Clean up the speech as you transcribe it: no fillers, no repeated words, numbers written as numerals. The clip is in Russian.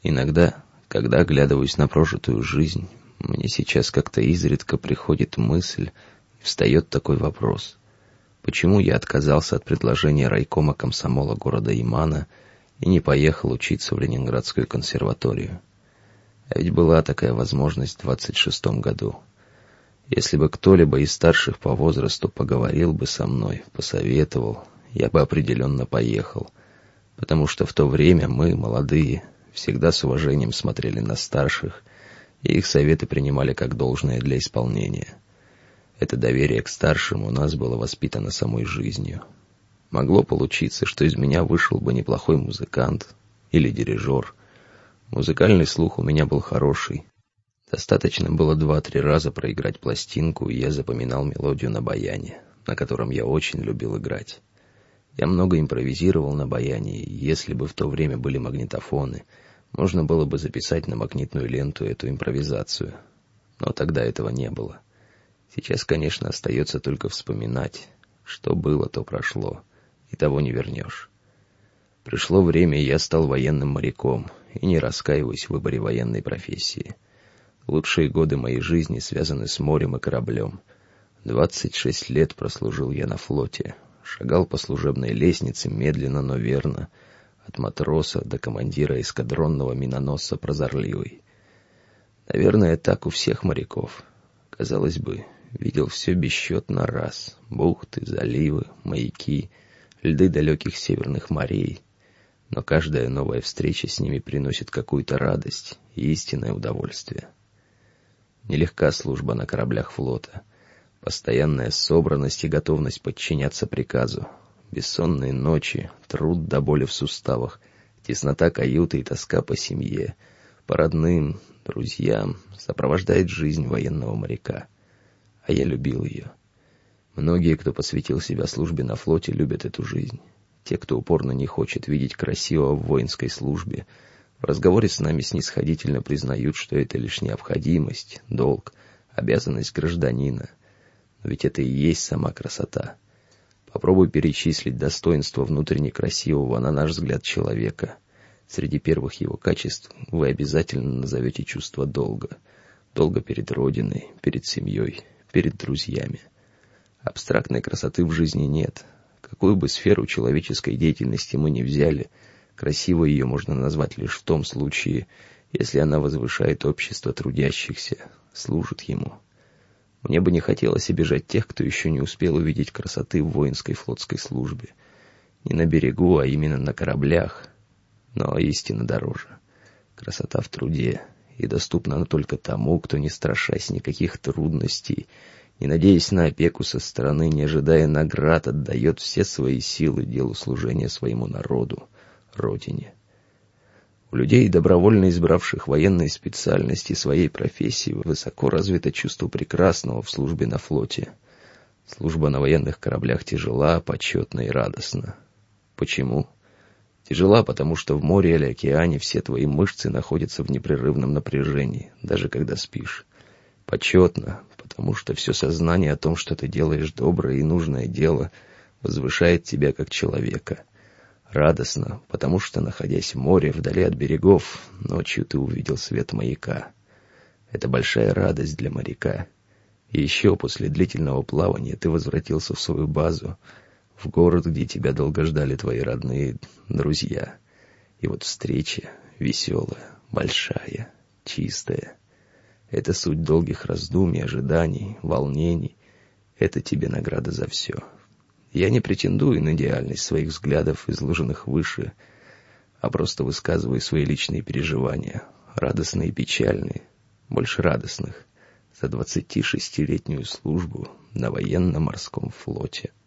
Иногда, когда оглядываюсь на прожитую жизнь, мне сейчас как-то изредка приходит мысль и встает такой вопрос. Почему я отказался от предложения райкома комсомола города Имана и не поехал учиться в Ленинградскую консерваторию? А ведь была такая возможность в 26-м году. Если бы кто-либо из старших по возрасту поговорил бы со мной, посоветовал, я бы определенно поехал, потому что в то время мы, молодые, всегда с уважением смотрели на старших, и их советы принимали как должное для исполнения. Это доверие к старшим у нас было воспитано самой жизнью. Могло получиться, что из меня вышел бы неплохой музыкант или дирижер. Музыкальный слух у меня был хороший. Достаточно было 2-3 раза проиграть пластинку, и я запоминал мелодию на баяне, на котором я очень любил играть. Я много импровизировал на баяне, и если бы в то время были магнитофоны, можно было бы записать на магнитную ленту эту импровизацию. Но тогда этого не было. Сейчас, конечно, остается только вспоминать. Что было, то прошло, и того не вернешь. Пришло время, и я стал военным моряком, и не раскаиваюсь в выборе военной профессии. Лучшие годы моей жизни связаны с морем и кораблем. 26 лет прослужил я на флоте, шагал по служебной лестнице медленно, но верно, от матроса до командира эскадронного миноносца «Прозорливый». Наверное, так у всех моряков. Казалось бы, видел все бесчетно раз: бухты, заливы, маяки, льды далеких северных морей. Но каждая новая встреча с ними приносит какую-то радость и истинное удовольствие. Нелегка служба на кораблях флота. Постоянная собранность и готовность подчиняться приказу. Бессонные ночи, труд до боли в суставах, теснота каюты и тоска по семье, по родным, друзьям сопровождает жизнь военного моряка. А я любил ее. Многие, кто посвятил себя службе на флоте, любят эту жизнь. Те, кто упорно не хочет видеть красивого в воинской службе, в разговоре с нами снисходительно признают, что это лишь необходимость, долг, обязанность гражданина. Но ведь это и есть сама красота. Попробуй перечислить достоинства внутренне красивого, на наш взгляд, человека. Среди первых его качеств вы обязательно назовете чувство долга. Долга перед Родиной, перед семьей, перед друзьями. Абстрактной красоты в жизни нет. Какую бы сферу человеческой деятельности мы ни взяли, красивой ее можно назвать лишь в том случае, если она возвышает общество трудящихся, служит ему. Мне бы не хотелось обижать тех, кто еще не успел увидеть красоты в воинской флотской службе. Не на берегу, а именно на кораблях. Но истина дороже. Красота в труде, и доступна она только тому, кто, не страшась никаких трудностей, не надеясь на опеку со стороны, не ожидая наград, отдает все свои силы делу служения своему народу, Родине. У людей, добровольно избравших военные специальности своей профессии, высоко развито чувство прекрасного в службе на флоте. Служба на военных кораблях тяжела, почетна и радостна. Почему? Тяжела, потому что в море или океане все твои мышцы находятся в непрерывном напряжении, даже когда спишь. Почетно, потому что все сознание о том, что ты делаешь доброе и нужное дело, возвышает тебя как человека. Радостно, потому что, находясь в море, вдали от берегов, ночью ты увидел свет маяка. Это большая радость для моряка. И еще после длительного плавания ты возвратился в свою базу, в город, где тебя долго ждали твои родные друзья. И вот встреча веселая, большая, чистая. Это суть долгих раздумий, ожиданий, волнений. Это тебе награда за все. Я не претендую на идеальность своих взглядов, изложенных выше, а просто высказываю свои личные переживания, радостные и печальные, больше радостных, за 26-летнюю службу на военно-морском флоте.